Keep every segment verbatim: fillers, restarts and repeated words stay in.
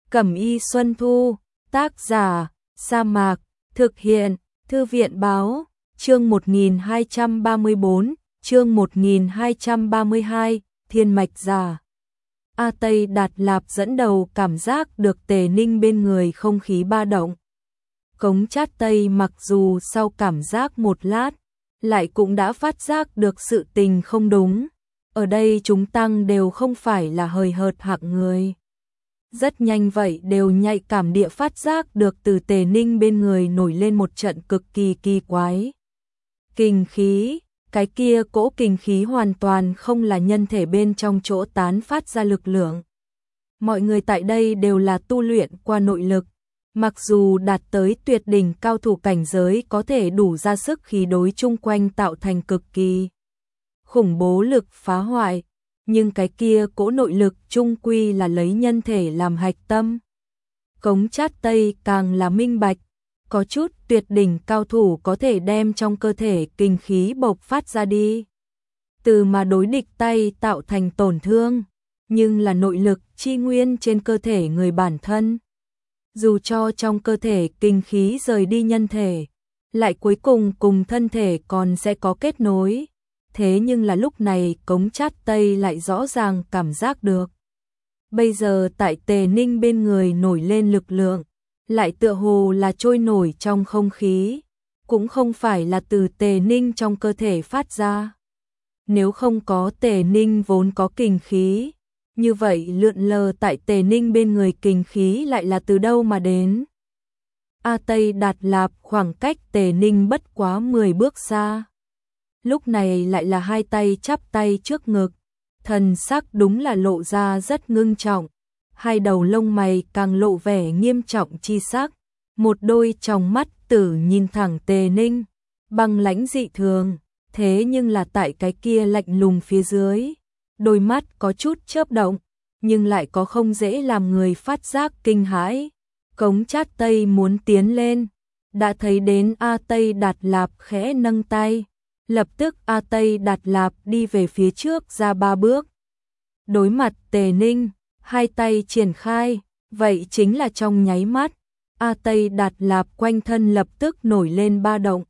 Cẩm y Xuân Thu, tác giả, Sa Mạc, thực hiện, Thư viện báo, chương một nghìn hai trăm ba mươi bốn, chương một nghìn hai trăm ba mươi hai, Thiên mạch giả. A Tây Đạt Lạp dẫn đầu cảm giác được Tề Ninh bên người không khí ba động. Cống Chát Tây mặc dù sau cảm giác một lát, lại cũng đã phát giác được sự tình không đúng. Ở đây chúng tăng đều không phải là hời hợt hạng người. Rất nhanh vậy đều nhạy cảm địa phát giác được từ Tề Ninh bên người nổi lên một trận cực kỳ kỳ quái. Kình khí, cái kia cỗ kình khí hoàn toàn không là nhân thể bên trong chỗ tán phát ra lực lượng. Mọi người tại đây đều là tu luyện qua nội lực, mặc dù đạt tới tuyệt đỉnh cao thủ cảnh giới có thể đủ ra sức khí đối chung quanh tạo thành cực kỳ khủng bố lực phá hoại, nhưng cái kia cỗ nội lực chung quy là lấy nhân thể làm hạch tâm. Cống Chát Tây càng là minh bạch, có chút tuyệt đỉnh cao thủ có thể đem trong cơ thể kinh khí bộc phát ra đi, từ mà đối địch tay tạo thành tổn thương, nhưng là nội lực chi nguyên trên cơ thể người bản thân. Dù cho trong cơ thể kinh khí rời đi nhân thể, lại cuối cùng cùng thân thể còn sẽ có kết nối. Thế nhưng là lúc này Cống Chát Tây lại rõ ràng cảm giác được. Bây giờ tại Tề Ninh bên người nổi lên lực lượng, lại tựa hồ là trôi nổi trong không khí, cũng không phải là từ Tề Ninh trong cơ thể phát ra. Nếu không có Tề Ninh vốn có kình khí, như vậy lượn lờ tại Tề Ninh bên người kình khí lại là từ đâu mà đến? A Tây Đạt Lạp khoảng cách Tề Ninh bất quá mười bước xa. Lúc này lại là hai tay chắp tay trước ngực, thần sắc đúng là lộ ra rất ngưng trọng, hai đầu lông mày càng lộ vẻ nghiêm trọng chi sắc, một đôi tròng mắt tử nhìn thẳng Tề Ninh, băng lãnh dị thường, thế nhưng là tại cái kia lạnh lùng phía dưới, đôi mắt có chút chớp động, nhưng lại có không dễ làm người phát giác kinh hãi. Cống Chát Tây muốn tiến lên, đã thấy đến A Tây Đạt Lạp khẽ nâng tay. Lập tức A Tây Đạt Lạp đi về phía trước ra ba bước. Đối mặt Tề Ninh, hai tay triển khai, vậy chính là trong nháy mắt. A Tây Đạt Lạp quanh thân lập tức nổi lên ba động.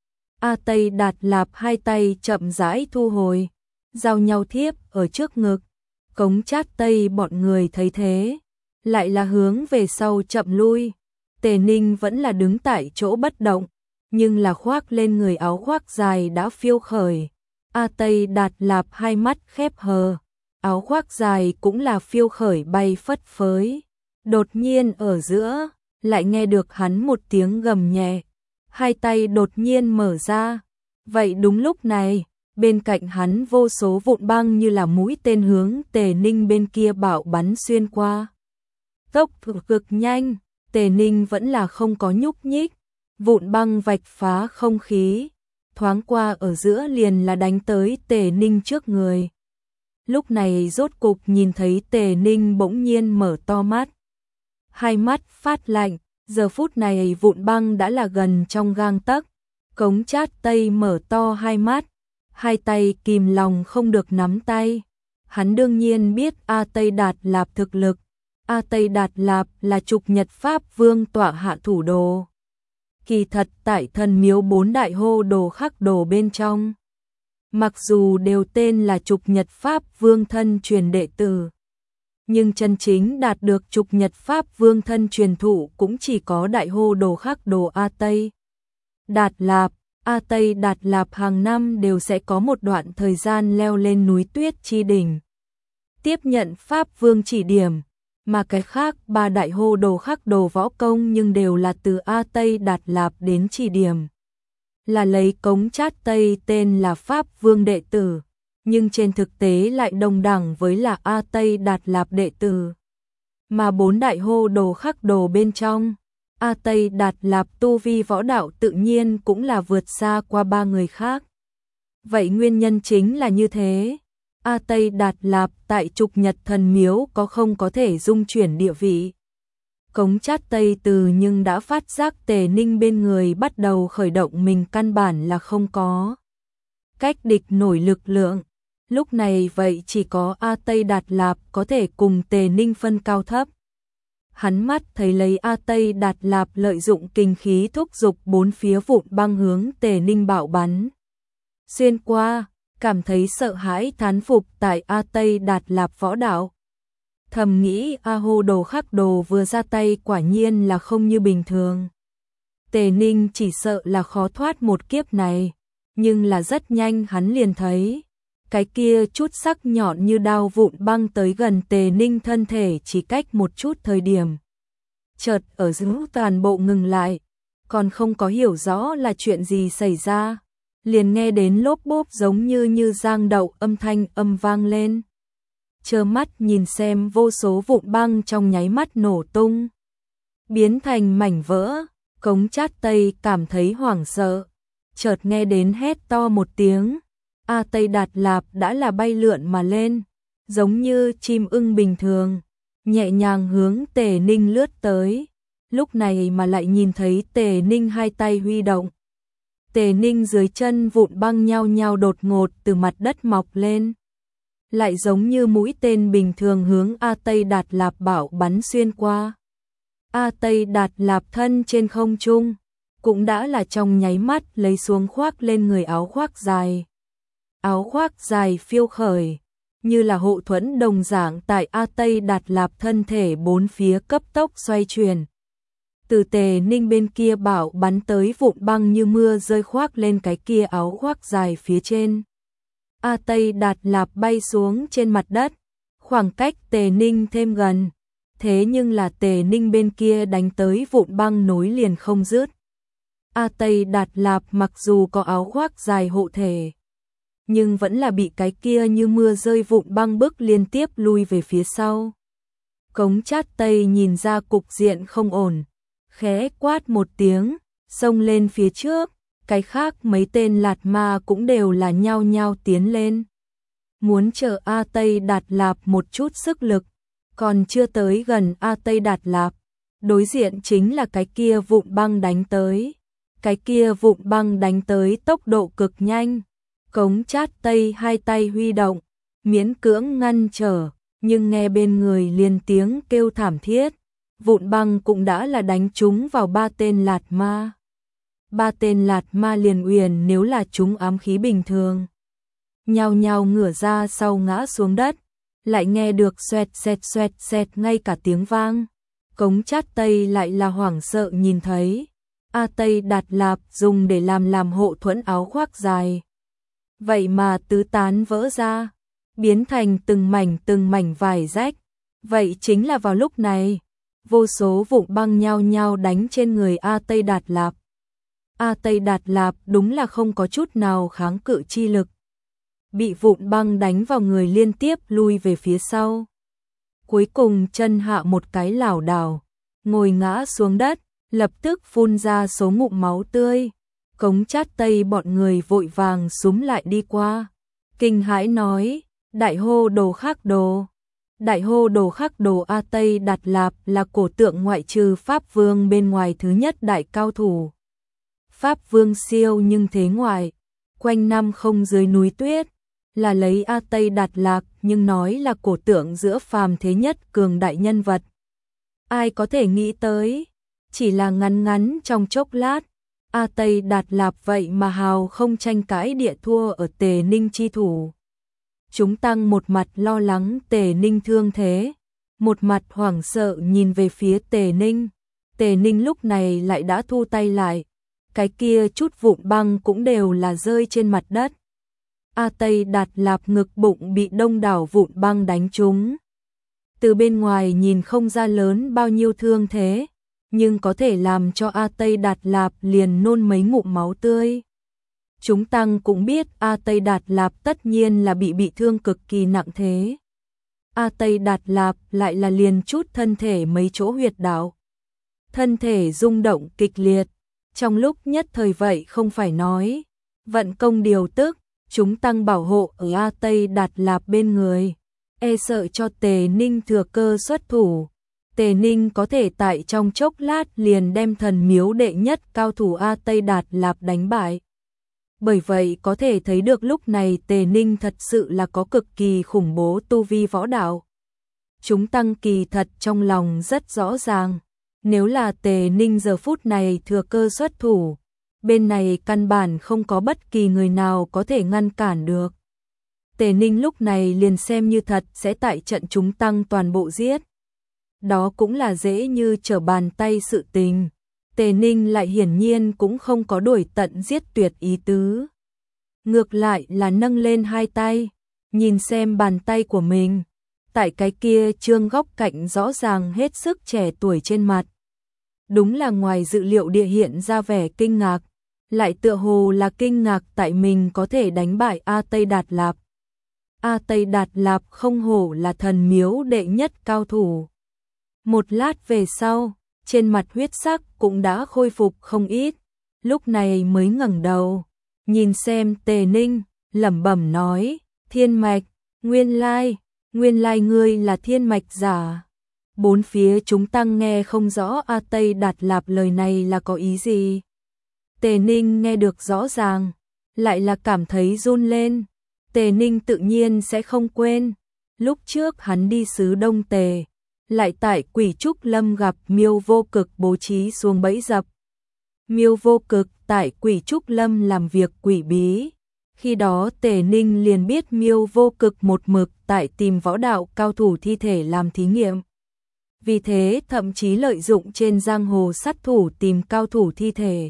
A Tây Đạt Lạp hai tay chậm rãi thu hồi, giao nhau thiếp ở trước ngực. Cống Chát Tây bọn người thấy thế, lại là hướng về sau chậm lui. Tề Ninh vẫn là đứng tại chỗ bất động, nhưng là khoác lên người áo khoác dài đã phiêu khởi. A Tây Đạt Lạp hai mắt khép hờ, áo khoác dài cũng là phiêu khởi bay phất phới. Đột nhiên ở giữa, lại nghe được hắn một tiếng gầm nhẹ, hai tay đột nhiên mở ra. Vậy đúng lúc này, bên cạnh hắn vô số vụn băng như là mũi tên hướng Tề Ninh bên kia bạo bắn xuyên qua. Tốc độ cực nhanh, Tề Ninh vẫn là không có nhúc nhích. Vụn băng vạch phá không khí, thoáng qua ở giữa liền là đánh tới Tề Ninh trước người. Lúc này rốt cục nhìn thấy Tề Ninh bỗng nhiên mở to mắt. Hai mắt phát lạnh, giờ phút này vụn băng đã là gần trong gang tấc. Cống Chát Tây mở to hai mắt, hai tay kìm lòng không được nắm tay. Hắn đương nhiên biết A Tây Đạt Lạp thực lực. A Tây Đạt Lạp là Trục Nhật Pháp Vương tọa hạ thủ đồ. Kỳ thật tại thần miếu bốn đại hô đồ khắc đồ bên trong, mặc dù đều tên là Trục Nhật Pháp Vương thân truyền đệ tử, nhưng chân chính đạt được Trục Nhật Pháp Vương thân truyền thụ cũng chỉ có đại hô đồ khắc đồ A Tây Đạt Lạp. A Tây Đạt Lạp hàng năm đều sẽ có một đoạn thời gian leo lên núi tuyết chi đỉnh, tiếp nhận Pháp Vương chỉ điểm. Mà cái khác ba đại hô đồ khắc đồ võ công nhưng đều là từ A Tây Đạt Lạp đến chỉ điểm. Là lấy Cống Chát Tây tên là Pháp Vương đệ tử, nhưng trên thực tế lại đồng đẳng với là A Tây Đạt Lạp đệ tử. Mà bốn đại hô đồ khắc đồ bên trong, A Tây Đạt Lạp tu vi võ đạo tự nhiên cũng là vượt xa qua ba người khác. Vậy nguyên nhân chính là như thế. A Tây Đạt Lạp tại Trục Nhật Thần Miếu có không có thể dung chuyển địa vị. Cống Chát Tây từ nhưng đã phát giác Tề Ninh bên người bắt đầu khởi động mình căn bản là không có cách địch nổi lực lượng. Lúc này vậy chỉ có A Tây Đạt Lạp có thể cùng Tề Ninh phân cao thấp. hắn mắt thấy lấy A Tây Đạt Lạp lợi dụng kinh khí thúc giục bốn phía vụn băng hướng Tề Ninh bạo bắn xuyên qua, cảm thấy sợ hãi thán phục tại A Tây Đạt Lạp võ đạo. Thầm nghĩ A Hô Đồ Khắc Đồ vừa ra tay quả nhiên là không như bình thường. Tề Ninh chỉ sợ là khó thoát một kiếp này, nhưng là rất nhanh hắn liền thấy cái kia chút sắc nhọn như đao vụn băng tới gần Tề Ninh thân thể chỉ cách một chút thời điểm. Chợt ở giữa toàn bộ ngừng lại, còn không có hiểu rõ là chuyện gì xảy ra, liền nghe đến lốp bốp giống như như giang đậu âm thanh âm vang lên. Trơ mắt nhìn xem vô số vụn băng trong nháy mắt nổ tung, biến thành mảnh vỡ. Cống Chát Tây cảm thấy hoảng sợ, chợt nghe đến hét to một tiếng, A Tây Đạt Lạp đã là bay lượn mà lên, giống như chim ưng bình thường, nhẹ nhàng hướng Tề Ninh lướt tới. Lúc này mà lại nhìn thấy Tề Ninh hai tay huy động. Tề Ninh dưới chân vụn băng nhao nhao đột ngột từ mặt đất mọc lên, lại giống như mũi tên bình thường hướng A Tây Đạt Lạp bảo bắn xuyên qua. A Tây Đạt Lạp thân trên không trung, cũng đã là trong nháy mắt lấy xuống khoác lên người áo khoác dài. Áo khoác dài phiêu khởi, như là hộ thuẫn đồng dạng tại A Tây Đạt Lạp thân thể bốn phía cấp tốc xoay chuyển. Từ Tề Ninh bên kia bảo bắn tới vụn băng như mưa rơi khoác lên cái kia áo khoác dài phía trên. A Tây Đạt Lạp bay xuống trên mặt đất, khoảng cách Tề Ninh thêm gần. Thế nhưng là Tề Ninh bên kia đánh tới vụn băng nối liền không dứt. A Tây Đạt Lạp mặc dù có áo khoác dài hộ thể, nhưng vẫn là bị cái kia như mưa rơi vụn băng bức liên tiếp lui về phía sau. Cống Chát Tây nhìn ra cục diện không ổn, khẽ quát một tiếng, xông lên phía trước, cái khác mấy tên lạt ma cũng đều là nhao nhao tiến lên. Muốn chờ A Tây Đạt Lạp một chút sức lực, còn chưa tới gần A Tây Đạt Lạp, đối diện chính là cái kia vụn băng đánh tới. Cái kia vụn băng đánh tới tốc độ cực nhanh. Cống Chát Tây hai tay huy động, miễn cưỡng ngăn trở, nhưng nghe bên người liền tiếng kêu thảm thiết. Vụn băng cũng đã là đánh trúng vào ba tên lạt ma. Ba tên lạt ma liền uyển nếu là chúng ám khí bình thường, nhao nhao ngửa ra sau ngã xuống đất, lại nghe được xoẹt xẹt xoẹt xẹt ngay cả tiếng vang. Cống Chát Tây lại là hoảng sợ nhìn thấy A Tây Đạt Lạp dùng để làm làm hộ thuẫn áo khoác dài, vậy mà tứ tán vỡ ra, biến thành từng mảnh từng mảnh vải rách. Vậy chính là vào lúc này, vô số vụn băng nhao nhao đánh trên người A Tây Đạt Lạp. A Tây Đạt Lạp đúng là không có chút nào kháng cự chi lực, bị vụn băng đánh vào người liên tiếp lui về phía sau. Cuối cùng chân hạ một cái lảo đảo, ngồi ngã xuống đất, lập tức phun ra số ngụm máu tươi. Cống Chát Tây bọn người vội vàng xúm lại đi qua, kinh hãi nói, Đại Hô Đồ Khắc Đồ. Đại Hô Đồ Khắc Đồ A Tây Đạt Lạp là cổ tượng ngoại trừ Pháp Vương bên ngoài thứ nhất đại cao thủ. Pháp Vương siêu nhưng thế ngoại, quanh năm không dưới núi tuyết, là lấy A Tây Đạt Lạp nhưng nói là cổ tượng giữa phàm thế nhất cường đại nhân vật. Ai có thể nghĩ tới, chỉ là ngắn ngắn trong chốc lát, A Tây Đạt Lạp vậy mà hào không tranh cãi địa thua ở Tề Ninh chi thủ. Chúng tăng một mặt lo lắng Tề Ninh thương thế, một mặt hoảng sợ nhìn về phía Tề Ninh. Tề Ninh lúc này lại đã thu tay lại, cái kia chút vụn băng cũng đều là rơi trên mặt đất. A Tây Đạt Lạp ngực bụng bị đông đảo vụn băng đánh trúng. Từ bên ngoài nhìn không ra lớn bao nhiêu thương thế, nhưng có thể làm cho A Tây Đạt Lạp liền nôn mấy ngụm máu tươi. Chúng tăng cũng biết A Tây Đạt Lạp tất nhiên là bị bị thương cực kỳ nặng thế. A Tây Đạt Lạp lại là liền chút thân thể mấy chỗ huyệt đạo. Thân thể rung động kịch liệt, trong lúc nhất thời vậy không phải nói. Vận công điều tức, chúng tăng bảo hộ ở A Tây Đạt Lạp bên người, e sợ cho Tề Ninh thừa cơ xuất thủ. Tề Ninh có thể tại trong chốc lát liền đem thần miếu đệ nhất cao thủ A Tây Đạt Lạp đánh bại. Bởi vậy có thể thấy được lúc này Tề Ninh thật sự là có cực kỳ khủng bố tu vi võ đạo. Chúng tăng kỳ thật trong lòng rất rõ ràng, nếu là Tề Ninh giờ phút này thừa cơ xuất thủ, bên này căn bản không có bất kỳ người nào có thể ngăn cản được. Tề Ninh lúc này liền xem như thật sẽ tại trận chúng tăng toàn bộ giết. Đó cũng là dễ như trở bàn tay sự tình. Tề Ninh lại hiển nhiên cũng không có đuổi tận giết tuyệt ý tứ. Ngược lại là nâng lên hai tay, nhìn xem bàn tay của mình. Tại cái kia trương góc cạnh rõ ràng hết sức trẻ tuổi trên mặt. Đúng là ngoài dự liệu địa hiện ra vẻ kinh ngạc, lại tựa hồ là kinh ngạc tại mình có thể đánh bại A Tây Đạt Lạp. A Tây Đạt Lạp không hổ là thần miếu đệ nhất cao thủ. Một lát về sau, trên mặt huyết sắc cũng đã khôi phục không ít, lúc này mới ngẩng đầu, nhìn xem Tề Ninh, lẩm bẩm nói, thiên mạch, nguyên lai, nguyên lai ngươi là thiên mạch giả. Bốn phía chúng tăng nghe không rõ A Tây Đạt Lạp lời này là có ý gì. Tề Ninh nghe được rõ ràng, lại là cảm thấy run lên. Tề Ninh tự nhiên sẽ không quên, lúc trước hắn đi xứ Đông Tề, lại tại Quỷ Trúc Lâm gặp Miêu Vô Cực bố trí xuống bẫy dập. Miêu Vô Cực tại Quỷ Trúc Lâm làm việc quỷ bí. Khi đó Tề Ninh liền biết Miêu Vô Cực một mực tại tìm võ đạo cao thủ thi thể làm thí nghiệm. Vì thế thậm chí lợi dụng trên giang hồ sát thủ tìm cao thủ thi thể.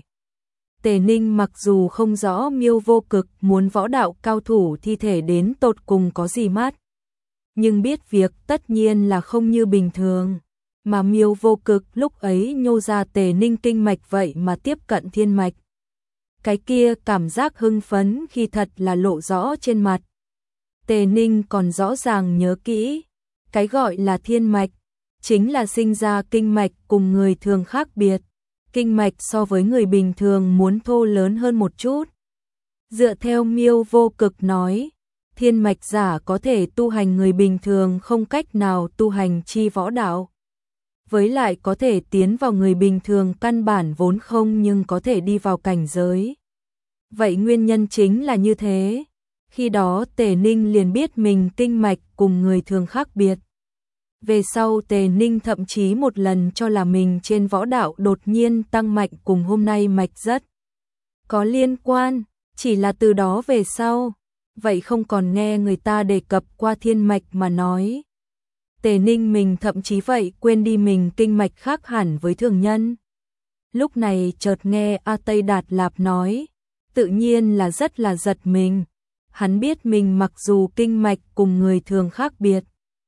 Tề Ninh mặc dù không rõ Miêu Vô Cực muốn võ đạo cao thủ thi thể đến tột cùng có gì mắt, nhưng biết việc tất nhiên là không như bình thường, mà Miêu Vô Cực lúc ấy nhô ra Tề Ninh kinh mạch vậy mà tiếp cận thiên mạch. Cái kia cảm giác hưng phấn khi thật là lộ rõ trên mặt. Tề Ninh còn rõ ràng nhớ kỹ, cái gọi là thiên mạch, chính là sinh ra kinh mạch cùng người thường khác biệt. Kinh mạch so với người bình thường muốn thô lớn hơn một chút. Dựa theo Miêu Vô Cực nói, thiên mạch giả có thể tu hành người bình thường không cách nào tu hành chi võ đạo. Với lại có thể tiến vào người bình thường căn bản vốn không nhưng có thể đi vào cảnh giới. Vậy nguyên nhân chính là như thế. Khi đó Tề Ninh liền biết mình kinh mạch cùng người thường khác biệt. Về sau Tề Ninh thậm chí một lần cho là mình trên võ đạo đột nhiên tăng mạnh cùng hôm nay mạch rất có liên quan, chỉ là từ đó về sau, vậy không còn nghe người ta đề cập qua thiên mạch mà nói. Tề Ninh mình thậm chí vậy quên đi mình kinh mạch khác hẳn với thường nhân. Lúc này chợt nghe A Tây Đạt Lạp nói, tự nhiên là rất là giật mình. Hắn biết mình mặc dù kinh mạch cùng người thường khác biệt,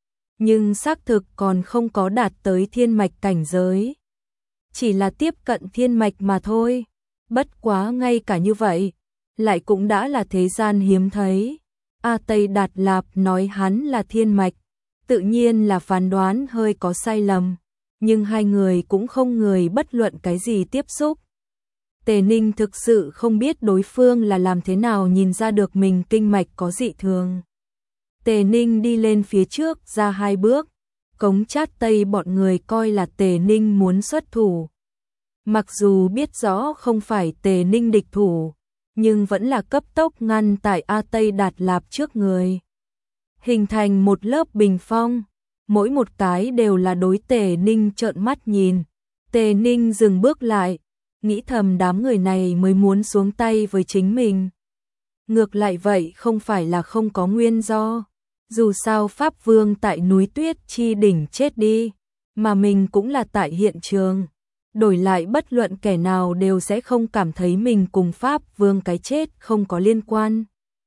nhưng xác thực còn không có đạt tới thiên mạch cảnh giới. Chỉ là tiếp cận thiên mạch mà thôi. Bất quá ngay cả như vậy, lại cũng đã là thế gian hiếm thấy. A Tây Đạt Lạp nói hắn là thiên mạch, tự nhiên là phán đoán hơi có sai lầm, nhưng hai người cũng không người bất luận cái gì tiếp xúc. Tề Ninh thực sự không biết đối phương là làm thế nào nhìn ra được mình kinh mạch có dị thường. Tề Ninh đi lên phía trước ra hai bước, Cống Chát Tây bọn người coi là Tề Ninh muốn xuất thủ. Mặc dù biết rõ không phải Tề Ninh địch thủ, nhưng vẫn là cấp tốc ngăn tại A Tây Đạt Lạp trước người. Hình thành một lớp bình phong, mỗi một cái đều là đối Tề Ninh trợn mắt nhìn. Tề Ninh dừng bước lại, nghĩ thầm đám người này mới muốn xuống tay với chính mình. Ngược lại vậy không phải là không có nguyên do. Dù sao Pháp Vương tại núi Tuyết Chi đỉnh chết đi, mà mình cũng là tại hiện trường. Đổi lại bất luận kẻ nào đều sẽ không cảm thấy mình cùng Pháp Vương cái chết không có liên quan.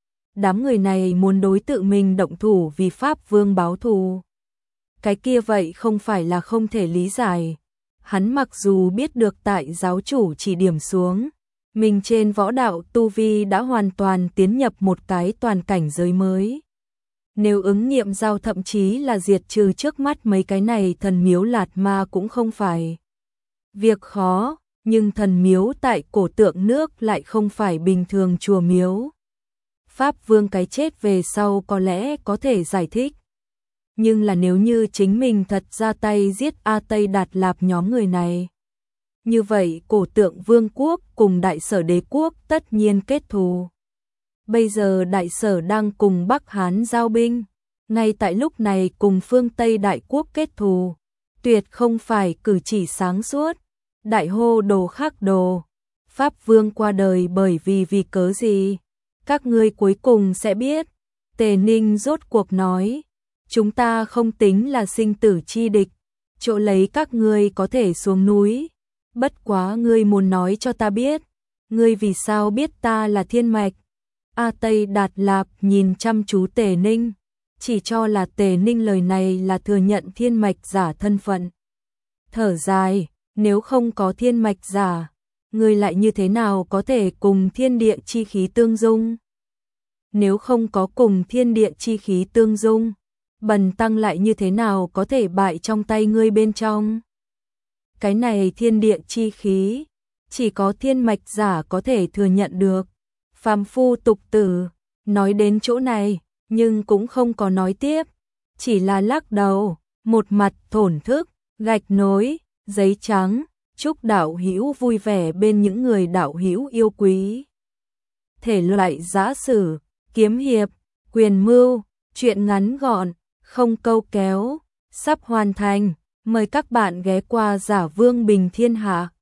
Đám người này muốn đối tự mình động thủ vì Pháp Vương báo thù. Cái kia vậy không phải là không thể lý giải. Hắn mặc dù biết được tại giáo chủ chỉ điểm xuống, mình trên võ đạo tu vi đã hoàn toàn tiến nhập một cái toàn cảnh giới mới. Nếu ứng nghiệm giao thậm chí là diệt trừ trước mắt mấy cái này thần miếu lạt ma cũng không phải việc khó, nhưng thần miếu tại cổ tượng nước lại không phải bình thường chùa miếu. Pháp Vương cái chết về sau có lẽ có thể giải thích. Nhưng là nếu như chính mình thật ra tay giết A Tây Đạt Lạp nhóm người này, như vậy cổ tượng vương quốc cùng đại sở đế quốc tất nhiên kết thù. Bây giờ đại sở đang cùng Bắc Hán giao binh, ngay tại lúc này cùng phương Tây Đại Quốc kết thù, tuyệt không phải cử chỉ sáng suốt. Đại hô đồ khắc đồ, Pháp Vương qua đời bởi vì vì cớ gì? Các ngươi cuối cùng sẽ biết. Tề Ninh rốt cuộc nói, chúng ta không tính là sinh tử chi địch, chỗ lấy các ngươi có thể xuống núi. Bất quá ngươi muốn nói cho ta biết, ngươi vì sao biết ta là thiên mạch? A Tây Đạt Lạp nhìn chăm chú Tề Ninh, chỉ cho là Tề Ninh lời này là thừa nhận thiên mạch giả thân phận. Thở dài, nếu không có thiên mạch giả, ngươi lại như thế nào có thể cùng thiên địa chi khí tương dung? Nếu không có cùng thiên địa chi khí tương dung, bần tăng lại như thế nào có thể bại trong tay ngươi bên trong? Cái này thiên địa chi khí, chỉ có thiên mạch giả có thể thừa nhận được. Phàm phu tục tử, nói đến chỗ này, nhưng cũng không có nói tiếp, chỉ là lắc đầu, một mặt thổn thức, gạch nối, giấy trắng, chúc đạo hữu vui vẻ bên những người đạo hữu yêu quý. Thể loại giã sử, kiếm hiệp, quyền mưu, truyện ngắn gọn, không câu kéo, sắp hoàn thành, mời các bạn ghé qua Giả Vương Bình Thiên Hạ.